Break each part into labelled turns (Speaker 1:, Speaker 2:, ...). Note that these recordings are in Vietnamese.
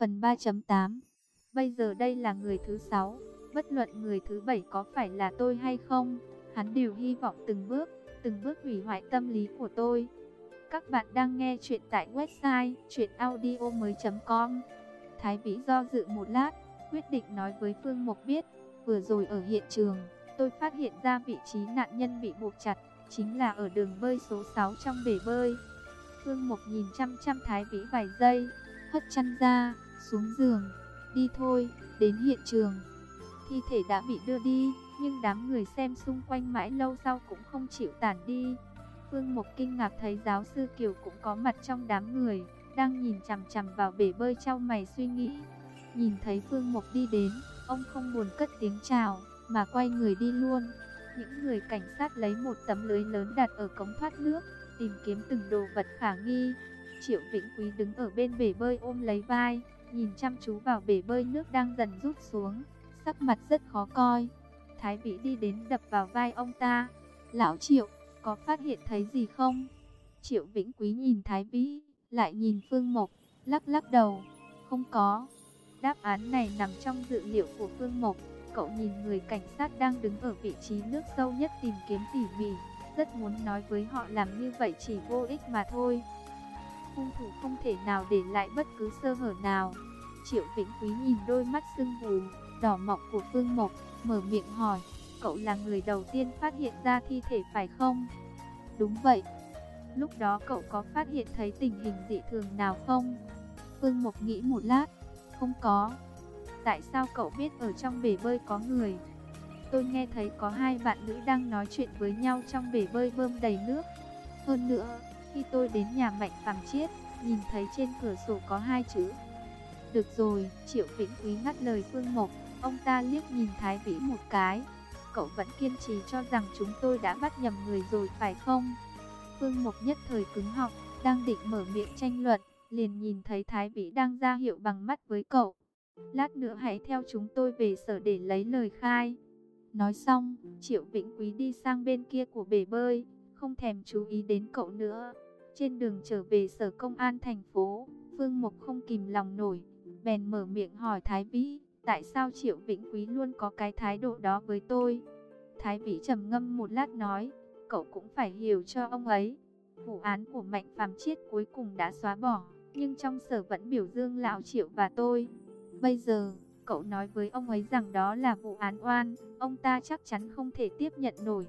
Speaker 1: Phần 3.8. Bây giờ đây là người thứ 6, bất luận người thứ 7 có phải là tôi hay không, hắn đều hy vọng từng bước hủy hoại tâm lý của tôi. Các bạn đang nghe chuyện tại website chuyenaudio.com. Thái Vĩ do dự một lát, quyết định nói với Phương Mộc biết, vừa rồi ở hiện trường, tôi phát hiện ra vị trí nạn nhân bị buộc chặt, chính là ở đường bơi số 6 trong bể bơi. Phương Mộc nhìn chăm chăm Thái Vĩ vài giây, hất chăn ra, xuống giường, đi thôi, đến hiện trường. Thi thể đã bị đưa đi, nhưng đám người xem xung quanh mãi lâu sau cũng không chịu tản đi. Phương Mộc kinh ngạc thấy giáo sư Kiều cũng có mặt trong đám người, đang nhìn chằm chằm vào bể bơi chau mày suy nghĩ. Nhìn thấy Phương Mộc đi đến, ông không buồn cất tiếng chào, mà quay người đi luôn. Những người cảnh sát lấy một tấm lưới lớn đặt ở cống thoát nước, tìm kiếm từng đồ vật khả nghi. Triệu Vĩnh Quý đứng ở bên bể bơi ôm lấy vai, nhìn chăm chú vào bể bơi nước đang dần rút xuống, sắc mặt rất khó coi. Thái Vĩ đi đến đập vào vai ông ta. Lão Triệu, có phát hiện thấy gì không? Triệu Vĩnh Quý nhìn Thái Vĩ, lại nhìn Phương Mộc, lắc lắc đầu. Không có. Đáp án này nằm trong dự liệu của Phương Mộc. Cậu nhìn người cảnh sát đang đứng ở vị trí nước sâu nhất tìm kiếm tỉ mỉ, rất muốn nói với họ làm như vậy chỉ vô ích mà thôi. Hung thủ không thể nào để lại bất cứ sơ hở nào. Triệu Vĩnh Quý nhìn đôi mắt sưng vù, đỏ mọng của Phương Mộc, mở miệng hỏi, cậu là người đầu tiên phát hiện ra thi thể phải không? Đúng vậy. Lúc đó cậu có phát hiện thấy tình hình dị thường nào không? Phương Mộc nghĩ một lát, không có. Tại sao cậu biết ở trong bể bơi có người? Tôi nghe thấy có hai bạn nữ đang nói chuyện với nhau trong bể bơi bơm đầy nước. Hơn nữa, khi tôi đến nhà Mạnh Phàm Chiết, nhìn thấy trên cửa sổ có hai chữ. Được rồi, Triệu Vĩnh Quý ngắt lời Phương Mộc, ông ta liếc nhìn Thái Vĩ một cái. Cậu vẫn kiên trì cho rằng chúng tôi đã bắt nhầm người rồi phải không? Phương Mộc nhất thời cứng họng, đang định mở miệng tranh luận, liền nhìn thấy Thái Vĩ đang ra hiệu bằng mắt với cậu. Lát nữa hãy theo chúng tôi về sở để lấy lời khai. Nói xong, Triệu Vĩnh Quý đi sang bên kia của bể bơi, không thèm chú ý đến cậu nữa. Trên đường trở về sở công an thành phố, Phương Mộc không kìm lòng nổi, bèn mở miệng hỏi Thái Vĩ, tại sao Triệu Vĩnh Quý luôn có cái thái độ đó với tôi? Thái Vĩ trầm ngâm một lát nói, cậu cũng phải hiểu cho ông ấy. Vụ án của Mạnh Phàm Chiết cuối cùng đã xóa bỏ, nhưng trong sở vẫn biểu dương lão Triệu và tôi. Bây giờ, cậu nói với ông ấy rằng đó là vụ án oan, ông ta chắc chắn không thể tiếp nhận nổi.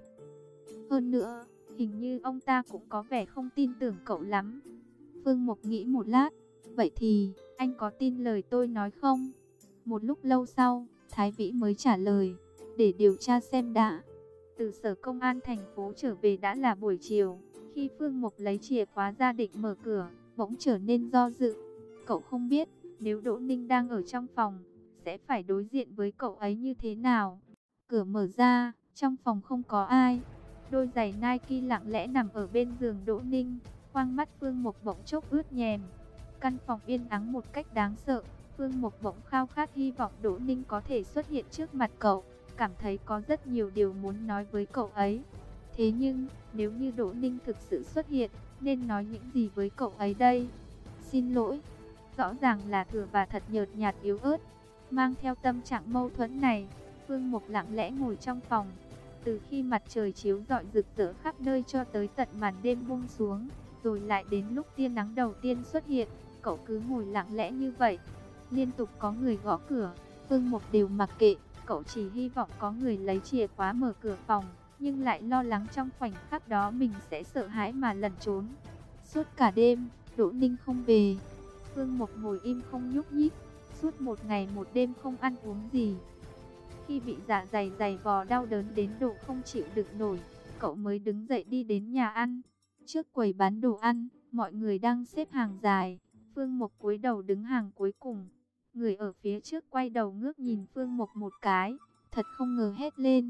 Speaker 1: Hơn nữa, hình như ông ta cũng có vẻ không tin tưởng cậu lắm. Phương Mộc nghĩ một lát, vậy thì, anh có tin lời tôi nói không? Một lúc lâu sau, Thái Vĩ mới trả lời, để điều tra xem đã. Từ sở công an thành phố trở về đã là buổi chiều, khi Phương Mộc lấy chìa khóa ra định mở cửa, bỗng trở nên do dự. Cậu không biết, nếu Đỗ Ninh đang ở trong phòng, sẽ phải đối diện với cậu ấy như thế nào. Cửa mở ra, trong phòng không có ai. Đôi giày Nike lặng lẽ nằm ở bên giường Đỗ Ninh, khoang mắt Phương Mộc bỗng chốc ướt nhèm. Căn phòng yên ắng một cách đáng sợ, Phương Mộc bỗng khao khát hy vọng Đỗ Ninh có thể xuất hiện trước mặt cậu, cảm thấy có rất nhiều điều muốn nói với cậu ấy. Thế nhưng, nếu như Đỗ Ninh thực sự xuất hiện, nên nói những gì với cậu ấy đây? Xin lỗi. Rõ ràng là thừa và thật nhợt nhạt yếu ớt. Mang theo tâm trạng mâu thuẫn này, Phương Mộc lặng lẽ ngồi trong phòng. Từ khi mặt trời chiếu rọi rực rỡ khắp nơi cho tới tận màn đêm buông xuống, rồi lại đến lúc tia nắng đầu tiên xuất hiện, cậu cứ ngồi lặng lẽ như vậy. Liên tục có người gõ cửa, Phương Mộc đều mặc kệ, cậu chỉ hy vọng có người lấy chìa khóa mở cửa phòng, nhưng lại lo lắng trong khoảnh khắc đó mình sẽ sợ hãi mà lẩn trốn. Suốt cả đêm, Đỗ Ninh không về. Phương Mộc ngồi im không nhúc nhích, suốt một ngày một đêm không ăn uống gì. Khi bị dạ dày dày vò đau đớn đến độ không chịu đựng nổi, cậu mới đứng dậy đi đến nhà ăn. Trước quầy bán đồ ăn, mọi người đang xếp hàng dài. Phương Mộc cúi đầu đứng hàng cuối cùng. Người ở phía trước quay đầu ngước nhìn Phương Mộc một cái, thật không ngờ hét lên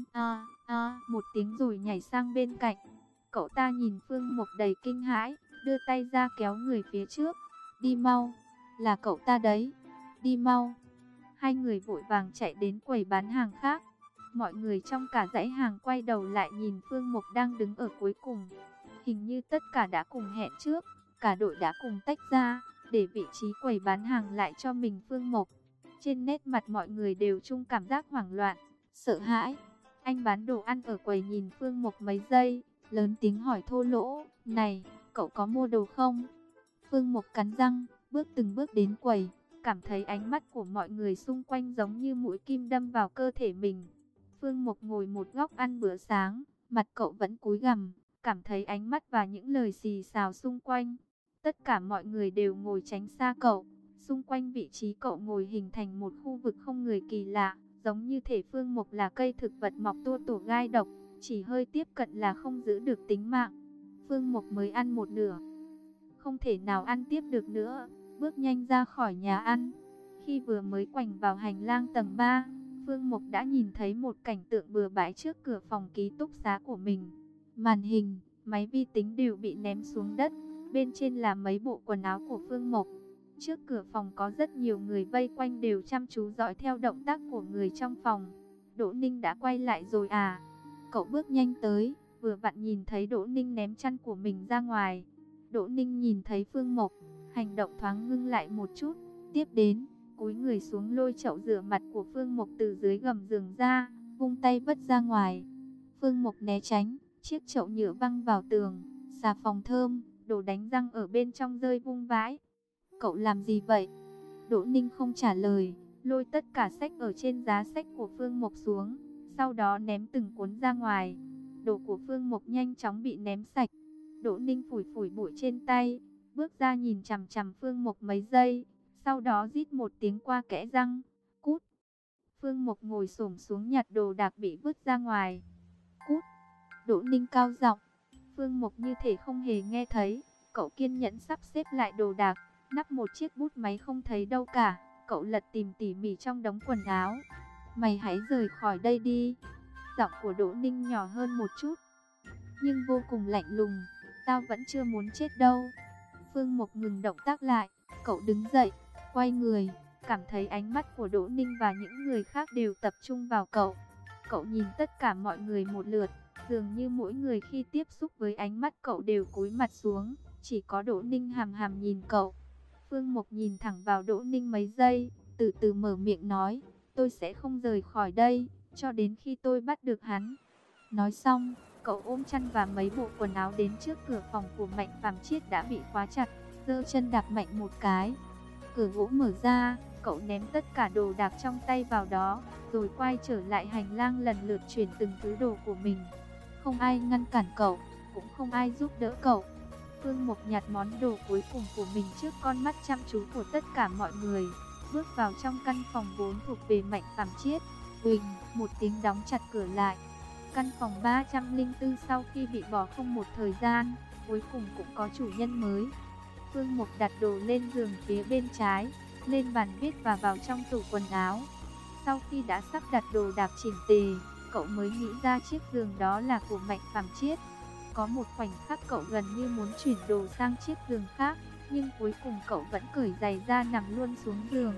Speaker 1: một tiếng rồi nhảy sang bên cạnh. Cậu ta nhìn Phương Mộc đầy kinh hãi, đưa tay ra kéo người phía trước. Đi mau, là cậu ta đấy, đi mau. Hai người vội vàng chạy đến quầy bán hàng khác. Mọi người trong cả dãy hàng quay đầu lại nhìn Phương Mộc đang đứng ở cuối cùng. Hình như tất cả đã cùng hẹn trước, cả đội đã cùng tách ra. để vị trí quầy bán hàng lại cho mình. Phương Mộc, trên nét mặt mọi người đều chung cảm giác hoảng loạn, sợ hãi. Anh bán đồ ăn ở quầy nhìn Phương Mộc mấy giây, lớn tiếng hỏi thô lỗ, này, cậu có mua đồ không? Phương Mộc cắn răng, từng bước đến quầy, cảm thấy ánh mắt của mọi người xung quanh giống như mũi kim đâm vào cơ thể mình. Phương Mộc ngồi một góc ăn bữa sáng, mặt cậu vẫn cúi gằm, cảm thấy ánh mắt và những lời xì xào xung quanh. Tất cả mọi người đều ngồi tránh xa cậu, xung quanh vị trí cậu ngồi hình thành một khu vực không người kỳ lạ, giống như thể Phương Mộc là cây thực vật mọc tua tổ gai độc, chỉ hơi tiếp cận là không giữ được tính mạng. Phương Mộc mới ăn một nửa, không thể nào ăn tiếp được nữa, bước nhanh ra khỏi nhà ăn. Khi vừa mới quành vào hành lang tầng 3, Phương Mộc đã nhìn thấy một cảnh tượng bừa bãi trước cửa phòng ký túc xá của mình. Màn hình, máy vi tính đều bị ném xuống đất, bên trên là mấy bộ quần áo của Phương Mộc. Trước cửa phòng có rất nhiều người vây quanh đều chăm chú dõi theo động tác của người trong phòng. Đỗ Ninh đã quay lại rồi à? Cậu bước nhanh tới, vừa vặn nhìn thấy Đỗ Ninh ném chăn của mình ra ngoài. Đỗ Ninh nhìn thấy Phương Mộc, hành động thoáng ngưng lại một chút, tiếp đến cúi người xuống lôi chậu rửa mặt của Phương Mộc từ dưới gầm giường ra, vung tay vứt ra ngoài. Phương Mộc né tránh, chiếc chậu nhựa văng vào tường, xà phòng thơm, đồ đánh răng ở bên trong rơi vung vãi. Cậu làm gì vậy? Đỗ Ninh không trả lời, lôi tất cả sách ở trên giá sách của Phương Mộc xuống, sau đó ném từng cuốn ra ngoài. Đồ của Phương Mộc nhanh chóng bị ném sạch. Đỗ Ninh phủi phủi bụi trên tay, bước ra nhìn chằm chằm Phương Mộc mấy giây, sau đó rít một tiếng qua kẽ răng, cút. Phương Mộc ngồi xổm xuống nhặt đồ đạc bị vứt ra ngoài. Cút. Đỗ Ninh cao giọng. Phương Mộc như thể không hề nghe thấy, cậu kiên nhẫn sắp xếp lại đồ đạc, nắp một chiếc bút máy không thấy đâu cả, cậu lật tìm tỉ mỉ trong đống quần áo. Mày hãy rời khỏi đây đi. Giọng của Đỗ Ninh nhỏ hơn một chút, nhưng vô cùng lạnh lùng. Tao vẫn chưa muốn chết đâu. Phương Mộc ngừng động tác lại, cậu đứng dậy, quay người, cảm thấy ánh mắt của Đỗ Ninh và những người khác đều tập trung vào cậu. Cậu nhìn tất cả mọi người một lượt, dường như mỗi người khi tiếp xúc với ánh mắt cậu đều cúi mặt xuống, chỉ có Đỗ Ninh hàm hàm nhìn cậu. Phương Mộc nhìn thẳng vào Đỗ Ninh mấy giây, từ từ mở miệng nói, tôi sẽ không rời khỏi đây, cho đến khi tôi bắt được hắn. Nói xong, cậu ôm chăn và mấy bộ quần áo đến trước cửa phòng của Mạnh Phàm Chiết đã bị khóa chặt, giơ chân đạp mạnh một cái. Cửa gỗ mở ra, cậu ném tất cả đồ đạc trong tay vào đó, rồi quay trở lại hành lang lần lượt chuyển từng thứ đồ của mình. Không ai ngăn cản cậu, cũng không ai giúp đỡ cậu. Phương Mộc nhặt món đồ cuối cùng của mình trước con mắt chăm chú của tất cả mọi người, bước vào trong căn phòng vốn thuộc về Mạnh Phàm Chiết. Huỳnh, một tiếng đóng chặt cửa lại. Căn phòng 304 sau khi bị bỏ không một thời gian, cuối cùng cũng có chủ nhân mới. Phương Mộc đặt đồ lên giường phía bên trái, lên bàn viết và vào trong tủ quần áo. Sau khi đã sắp đặt đồ đạc chỉnh tề, cậu mới nghĩ ra chiếc giường đó là của Mạnh Phàm Chiết. Có một khoảnh khắc cậu gần như muốn chuyển đồ sang chiếc giường khác, nhưng cuối cùng cậu vẫn cởi giày ra nằm luôn xuống giường.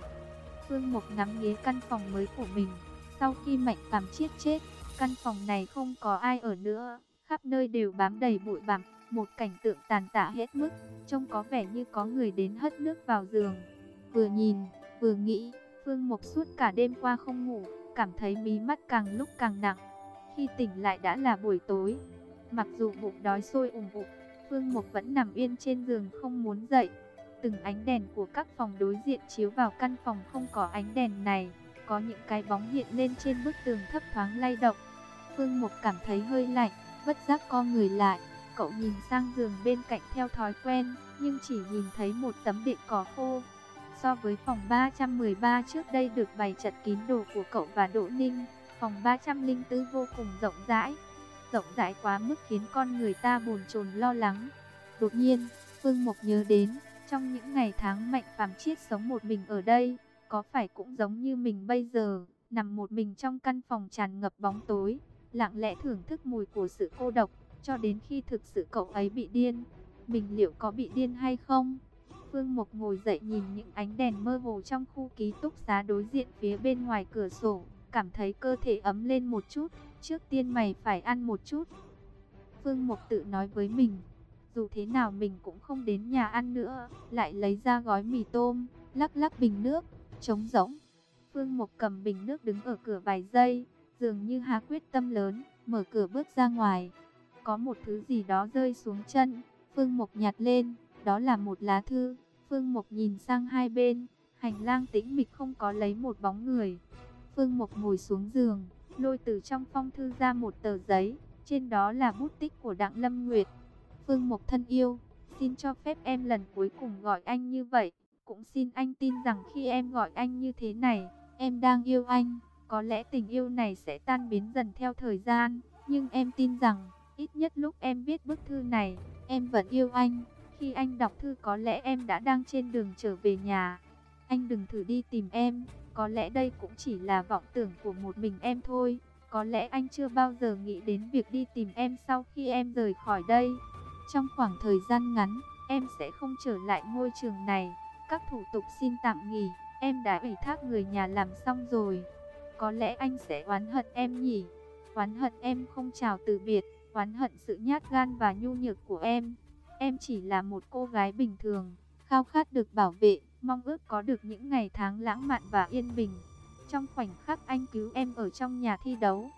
Speaker 1: Phương Mộc ngắm nghía căn phòng mới của mình. Sau khi Mạnh Phàm Chiết chết, căn phòng này không có ai ở nữa, khắp nơi đều bám đầy bụi bặm, một cảnh tượng tàn tạ hết mức, trông có vẻ như có người đến hất nước vào giường. Vừa nhìn, vừa nghĩ, Phương Mộc suốt cả đêm qua không ngủ, cảm thấy mí mắt càng lúc càng nặng. Khi tỉnh lại đã là buổi tối. Mặc dù bụng đói sôi ủng ục, Phương Mộc vẫn nằm yên trên giường không muốn dậy. Từng ánh đèn của các phòng đối diện chiếu vào căn phòng không có ánh đèn này, có những cái bóng hiện lên trên bức tường thấp thoáng lay động. Phương Mộc cảm thấy hơi lạnh, bất giác co người lại. Cậu nhìn sang giường bên cạnh theo thói quen, nhưng chỉ nhìn thấy một tấm đệm cỏ khô. So với phòng 313 trước đây được bày chật kín đồ của cậu và Đỗ Ninh, phòng 304 vô cùng rộng rãi. Rộng rãi quá mức khiến con người ta bồn chồn lo lắng. Đột nhiên, Phương Mộc nhớ đến, trong những ngày tháng Mạnh Phàm Chiết sống một mình ở đây, có phải cũng giống như mình bây giờ, nằm một mình trong căn phòng tràn ngập bóng tối, lặng lẽ thưởng thức mùi của sự cô độc, cho đến khi thực sự cậu ấy bị điên. Mình liệu có bị điên hay không? Phương Mộc ngồi dậy nhìn những ánh đèn mơ hồ trong khu ký túc xá đối diện phía bên ngoài cửa sổ, cảm thấy cơ thể ấm lên một chút. Trước tiên mày phải ăn một chút, Phương Mộc tự nói với mình. Dù thế nào mình cũng không đến nhà ăn nữa. Lại lấy ra gói mì tôm, lắc lắc bình nước, trống rỗng. Phương Mộc cầm bình nước đứng ở cửa vài giây, dường như hạ quyết tâm lớn, mở cửa bước ra ngoài. Có một thứ gì đó rơi xuống chân, Phương Mộc nhặt lên, đó là một lá thư. Phương Mộc nhìn sang hai bên, hành lang tĩnh mịch không có lấy một bóng người. Phương Mộc ngồi xuống giường, lôi từ trong phong thư ra một tờ giấy, trên đó là bút tích của Đặng Lâm Nguyệt. Phương Mộc thân yêu, xin cho phép em lần cuối cùng gọi anh như vậy. Cũng xin anh tin rằng khi em gọi anh như thế này, em đang yêu anh. Có lẽ tình yêu này sẽ tan biến dần theo thời gian, nhưng em tin rằng, ít nhất lúc em viết bức thư này, em vẫn yêu anh. Khi anh đọc thư có lẽ em đã đang trên đường trở về nhà. Anh đừng thử đi tìm em, có lẽ đây cũng chỉ là vọng tưởng của một mình em thôi. Có lẽ anh chưa bao giờ nghĩ đến việc đi tìm em sau khi em rời khỏi đây. Trong khoảng thời gian ngắn, em sẽ không trở lại ngôi trường này. Các thủ tục xin tạm nghỉ, em đã ủy thác người nhà làm xong rồi. Có lẽ anh sẽ oán hận em nhỉ? Oán hận em không chào từ biệt, oán hận sự nhát gan và nhu nhược của em. Em chỉ là một cô gái bình thường, khao khát được bảo vệ, mong ước có được những ngày tháng lãng mạn và yên bình. Trong khoảnh khắc anh cứu em ở trong nhà thi đấu,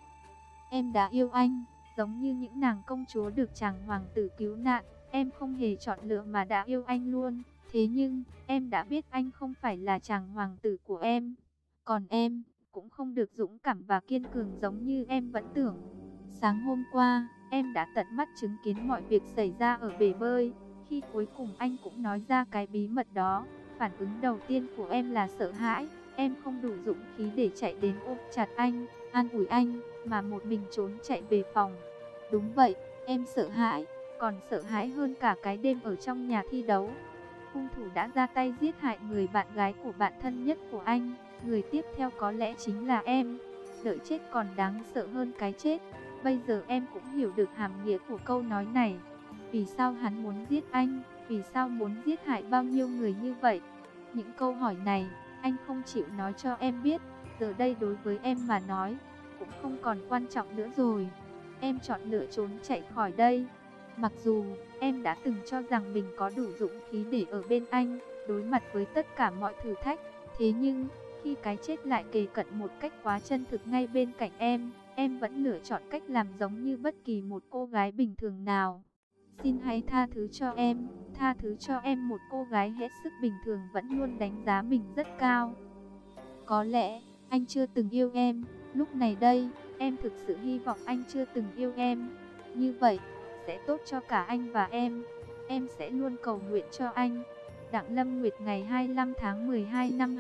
Speaker 1: em đã yêu anh, giống như những nàng công chúa được chàng hoàng tử cứu nạn. Em không hề chọn lựa mà đã yêu anh luôn. Thế nhưng, em đã biết anh không phải là chàng hoàng tử của em. Còn em, cũng không được dũng cảm và kiên cường giống như em vẫn tưởng. Sáng hôm qua, em đã tận mắt chứng kiến mọi việc xảy ra ở bể bơi. Khi cuối cùng anh cũng nói ra cái bí mật đó, phản ứng đầu tiên của em là sợ hãi. Em không đủ dũng khí để chạy đến ôm chặt anh, an ủi anh, mà một mình trốn chạy về phòng. Đúng vậy, em sợ hãi, còn sợ hãi hơn cả cái đêm ở trong nhà thi đấu. Hung thủ đã ra tay giết hại người bạn gái của bạn thân nhất của anh. Người tiếp theo có lẽ chính là em. Đợi chết còn đáng sợ hơn cái chết. Bây giờ em cũng hiểu được hàm nghĩa của câu nói này. Vì sao hắn muốn giết anh? Vì sao muốn giết hại bao nhiêu người như vậy? Những câu hỏi này, anh không chịu nói cho em biết. Giờ đây đối với em mà nói, cũng không còn quan trọng nữa rồi. Em chọn lựa trốn chạy khỏi đây. Mặc dù em đã từng cho rằng mình có đủ dũng khí để ở bên anh, đối mặt với tất cả mọi thử thách. Thế nhưng, khi cái chết lại kề cận một cách quá chân thực ngay bên cạnh em vẫn lựa chọn cách làm giống như bất kỳ một cô gái bình thường nào. Xin hãy tha thứ cho em, tha thứ cho em, một cô gái hết sức bình thường vẫn luôn đánh giá mình rất cao. Có lẽ, anh chưa từng yêu em, lúc này đây, em thực sự hy vọng anh chưa từng yêu em. Như vậy, sẽ tốt cho cả anh và em sẽ luôn cầu nguyện cho anh. Đặng Lâm Nguyệt ngày 25 tháng 12 năm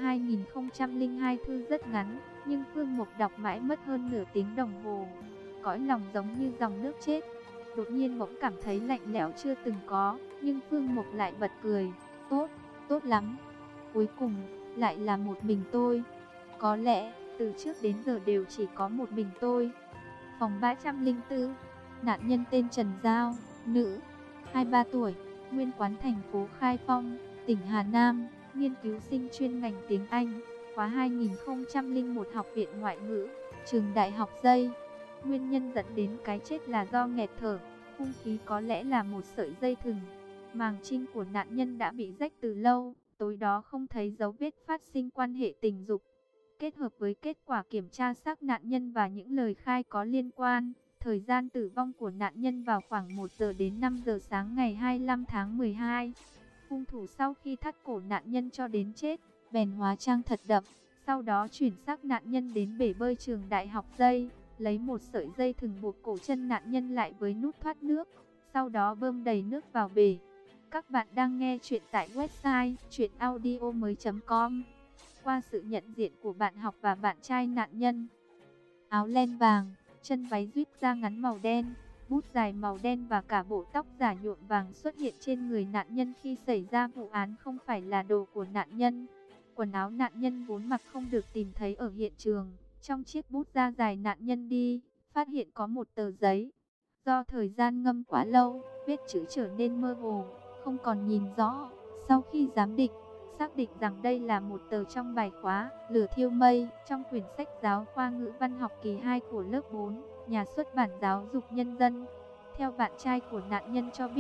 Speaker 1: 2002. Thư rất ngắn, nhưng Phương Mộc đọc mãi mất hơn nửa tiếng đồng hồ. Cõi lòng giống như dòng nước chết. Đột nhiên bỗng cảm thấy lạnh lẽo chưa từng có, nhưng Phương Mộc lại bật cười. Tốt, tốt lắm. Cuối cùng, lại là một mình tôi. Có lẽ, từ trước đến giờ đều chỉ có một mình tôi. Phòng 304, nạn nhân tên Trần Giao, nữ, 23 tuổi, nguyên quán thành phố Khai Phong, tỉnh Hà Nam, nghiên cứu sinh chuyên ngành tiếng Anh, khóa 2001 Học viện Ngoại ngữ, trường Đại học Dây. Nguyên nhân dẫn đến cái chết là do nghẹt thở, hung khí có lẽ là một sợi dây thừng. Màng trinh của nạn nhân đã bị rách từ lâu, tối đó không thấy dấu vết phát sinh quan hệ tình dục. Kết hợp với kết quả kiểm tra xác nạn nhân và những lời khai có liên quan, thời gian tử vong của nạn nhân vào khoảng 1 giờ đến 5 giờ sáng ngày 25 tháng 12. Hung thủ sau khi thắt cổ nạn nhân cho đến chết, bèn hóa trang thật đậm, sau đó chuyển xác nạn nhân đến bể bơi trường Đại học Dây, lấy một sợi dây thừng buộc cổ chân nạn nhân lại với nút thoát nước, sau đó bơm đầy nước vào bể. Các bạn đang nghe chuyện tại website chuyenaudio.com. Qua sự nhận diện của bạn học và bạn trai nạn nhân, áo len vàng, chân váy duýt da ngắn màu đen, bút dài màu đen và cả bộ tóc giả nhuộm vàng xuất hiện trên người nạn nhân khi xảy ra vụ án không phải là đồ của nạn nhân. Quần áo nạn nhân vốn mặc không được tìm thấy ở hiện trường. Trong chiếc bút da dài nạn nhân đi, phát hiện có một tờ giấy. Do thời gian ngâm quá lâu, viết chữ trở nên mơ hồ, không còn nhìn rõ. Sau khi giám định, xác định rằng đây là một tờ trong bài khóa Lửa thiêu mây trong quyển sách giáo khoa ngữ văn học kỳ 2 của lớp 4, nhà xuất bản Giáo dục Nhân dân. Theo bạn trai của nạn nhân cho biết,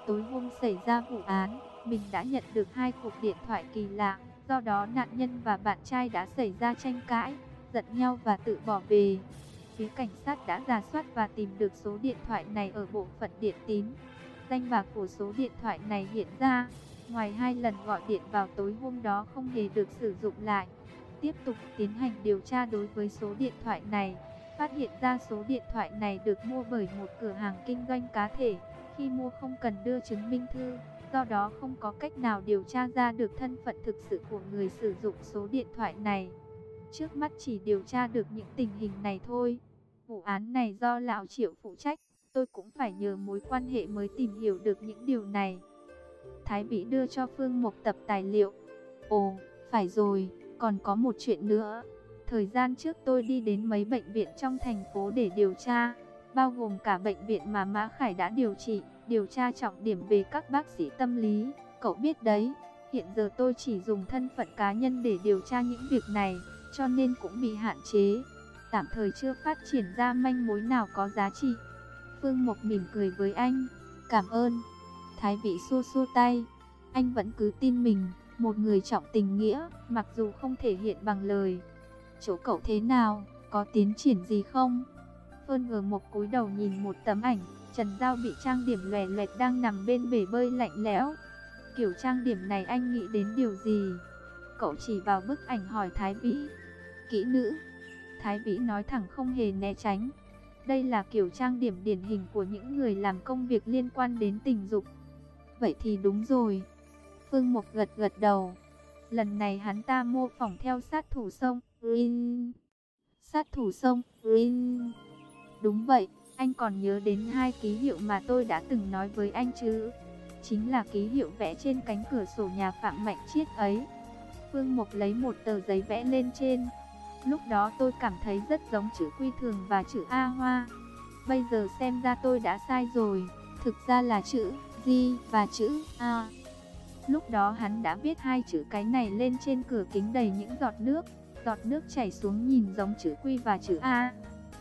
Speaker 1: tối hôm xảy ra vụ án, mình đã nhận được 2 cuộc điện thoại kỳ lạ, do đó nạn nhân và bạn trai đã xảy ra tranh cãi, giận nhau và tự bỏ về. Phía cảnh sát đã rà soát và tìm được số điện thoại này ở bộ phận điện tín. Danh bạ của số điện thoại này hiện ra, ngoài 2 lần gọi điện vào tối hôm đó không hề được sử dụng lại. Tiếp tục tiến hành điều tra đối với số điện thoại này, phát hiện ra số điện thoại này được mua bởi một cửa hàng kinh doanh cá thể. Khi mua không cần đưa chứng minh thư, do đó không có cách nào điều tra ra được thân phận thực sự của người sử dụng số điện thoại này. Trước mắt chỉ điều tra được những tình hình này thôi. Vụ án này do lão Triệu phụ trách, tôi cũng phải nhờ mối quan hệ mới tìm hiểu được những điều này. Thái Vĩ đưa cho Phương một tập tài liệu. Ồ, phải rồi, còn có một chuyện nữa. Thời gian trước tôi đi đến mấy bệnh viện trong thành phố để điều tra, bao gồm cả bệnh viện mà Mã Khải đã điều tra trọng điểm về các bác sĩ tâm lý. Cậu biết đấy, hiện giờ tôi chỉ dùng thân phận cá nhân để điều tra những việc này, cho nên cũng bị hạn chế. Tạm thời chưa phát triển ra manh mối nào có giá trị. Phương Mộc mỉm cười với anh. Cảm ơn. Thái Vĩ xua xua tay. Anh vẫn cứ tin mình, một người trọng tình nghĩa, mặc dù không thể hiện bằng lời. Chỗ cậu thế nào, có tiến triển gì không? Phương Mộc cúi đầu nhìn một tấm ảnh, Trần Giao bị trang điểm loè loẹt đang nằm bên bể bơi lạnh lẽo. Kiểu trang điểm này anh nghĩ đến điều gì? Cậu chỉ vào bức ảnh hỏi Thái Vĩ. Kỹ nữ. Thái Vĩ nói thẳng không hề né tránh. Đây là kiểu trang điểm điển hình của những người làm công việc liên quan đến tình dục. Vậy thì đúng rồi. Phương Mộc gật gật đầu. Lần này hắn ta mô phỏng theo sát thủ sông Rin. Sát thủ sông Rin. Đúng vậy, anh còn nhớ đến 2 ký hiệu mà tôi đã từng nói với anh chứ? Chính là ký hiệu vẽ trên cánh cửa sổ nhà Phạm Mạnh Triết ấy. Phương Mộc lấy một tờ giấy vẽ lên trên. Lúc đó tôi cảm thấy rất giống chữ Quy thường và chữ A Hoa. Bây giờ xem ra tôi đã sai rồi. Thực ra là chữ G và chữ A. Lúc đó hắn đã viết 2 chữ cái này lên trên cửa kính đầy những giọt nước. Giọt nước chảy xuống nhìn giống chữ Quy và chữ A.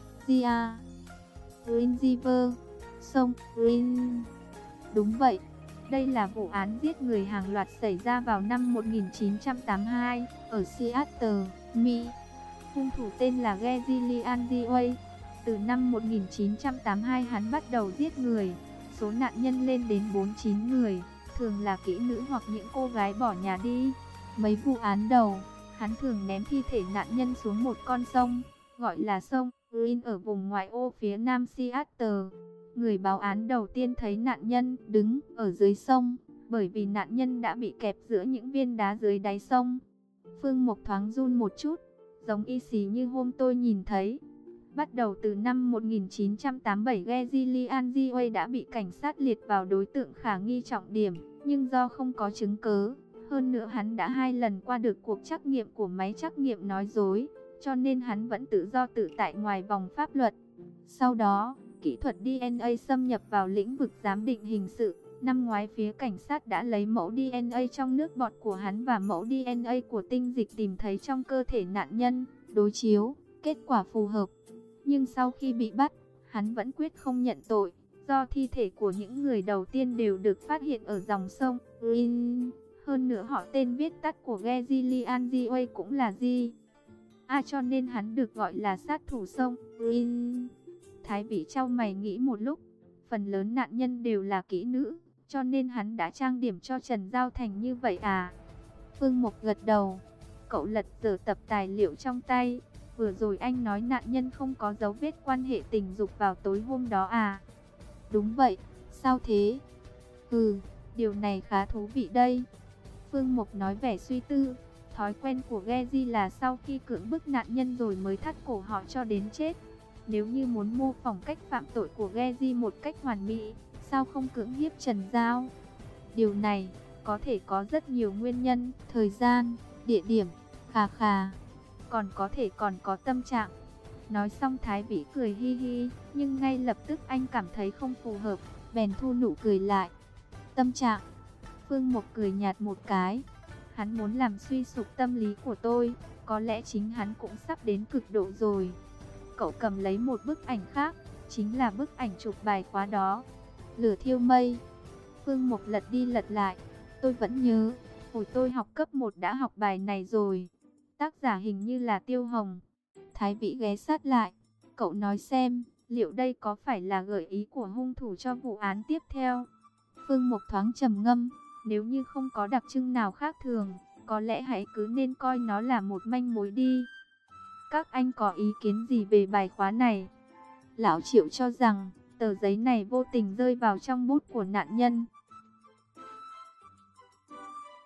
Speaker 1: Gia Green River, sông Green. Đúng vậy, đây là vụ án giết người hàng loạt xảy ra vào năm 1982 ở Seattle, Mỹ. Hung thủ tên là Gillian Dewey. Từ năm 1982 hắn bắt đầu giết người. Số nạn nhân lên đến 49 người, thường là kỹ nữ hoặc những cô gái bỏ nhà đi. Mấy vụ án đầu, hắn thường ném thi thể nạn nhân xuống một con sông, gọi là sông Green ở vùng ngoại ô phía nam Seattle. Người báo án đầu tiên thấy nạn nhân đứng ở dưới sông, bởi vì nạn nhân đã bị kẹp giữa những viên đá dưới đáy sông. Phương Mộc thoáng run một chút, giống y xì như hôm tôi nhìn thấy. Bắt đầu từ năm 1987, Gillian Dewey đã bị cảnh sát liệt vào đối tượng khả nghi trọng điểm, nhưng do không có chứng cứ, hơn nữa hắn đã 2 lần qua được cuộc trắc nghiệm của máy trắc nghiệm nói dối, cho nên hắn vẫn tự do tự tại ngoài vòng pháp luật. Sau đó, kỹ thuật DNA xâm nhập vào lĩnh vực giám định hình sự. Năm ngoái phía cảnh sát đã lấy mẫu DNA trong nước bọt của hắn và mẫu DNA của tinh dịch tìm thấy trong cơ thể nạn nhân, đối chiếu, kết quả phù hợp. Nhưng sau khi bị bắt, hắn vẫn quyết không nhận tội, do thi thể của những người đầu tiên đều được phát hiện ở dòng sông Green. Hơn nữa họ tên viết tắt của Gillian Dewey cũng là G. Cho nên hắn được gọi là sát thủ sông Green. Thái Vĩ chau mày nghĩ một lúc, phần lớn nạn nhân đều là kỹ nữ, cho nên hắn đã trang điểm cho Trần Giao thành như vậy à? Phương Mộc gật đầu. Cậu lật dở tập tài liệu trong tay. Vừa rồi anh nói nạn nhân không có dấu vết quan hệ tình dục vào tối hôm đó à? Đúng vậy, sao thế? Điều này khá thú vị đây. Phương Mộc nói vẻ suy tư. Thói quen của Geji là sau khi cưỡng bức nạn nhân rồi mới thắt cổ họ cho đến chết. Nếu như muốn mô phỏng cách phạm tội của Geji một cách hoàn mỹ, sao không cưỡng hiếp Trần Giao? Điều này có thể có rất nhiều nguyên nhân, thời gian, địa điểm, còn có tâm trạng. Nói xong Thái Vĩ cười hi hi, nhưng ngay lập tức anh cảm thấy không phù hợp, bèn thu nụ cười lại. Tâm trạng? Phương Mộc cười nhạt một cái. Hắn muốn làm suy sụp tâm lý của tôi, có lẽ chính hắn cũng sắp đến cực độ rồi. Cậu cầm lấy một bức ảnh khác, chính là bức ảnh chụp bài khóa đó. Lửa thiêu mây. Phương Mộc lật đi lật lại. Tôi vẫn nhớ, hồi tôi học cấp 1 đã học bài này rồi. Tác giả hình như là Tiêu Hồng. Thái Vĩ ghé sát lại. Cậu nói xem, liệu đây có phải là gợi ý của hung thủ cho vụ án tiếp theo? Phương Mộc thoáng trầm ngâm. Nếu như không có đặc trưng nào khác thường, có lẽ hãy cứ nên coi nó là một manh mối đi. Các anh có ý kiến gì về bài khóa này? Lão Triệu cho rằng, tờ giấy này vô tình rơi vào trong bút của nạn nhân.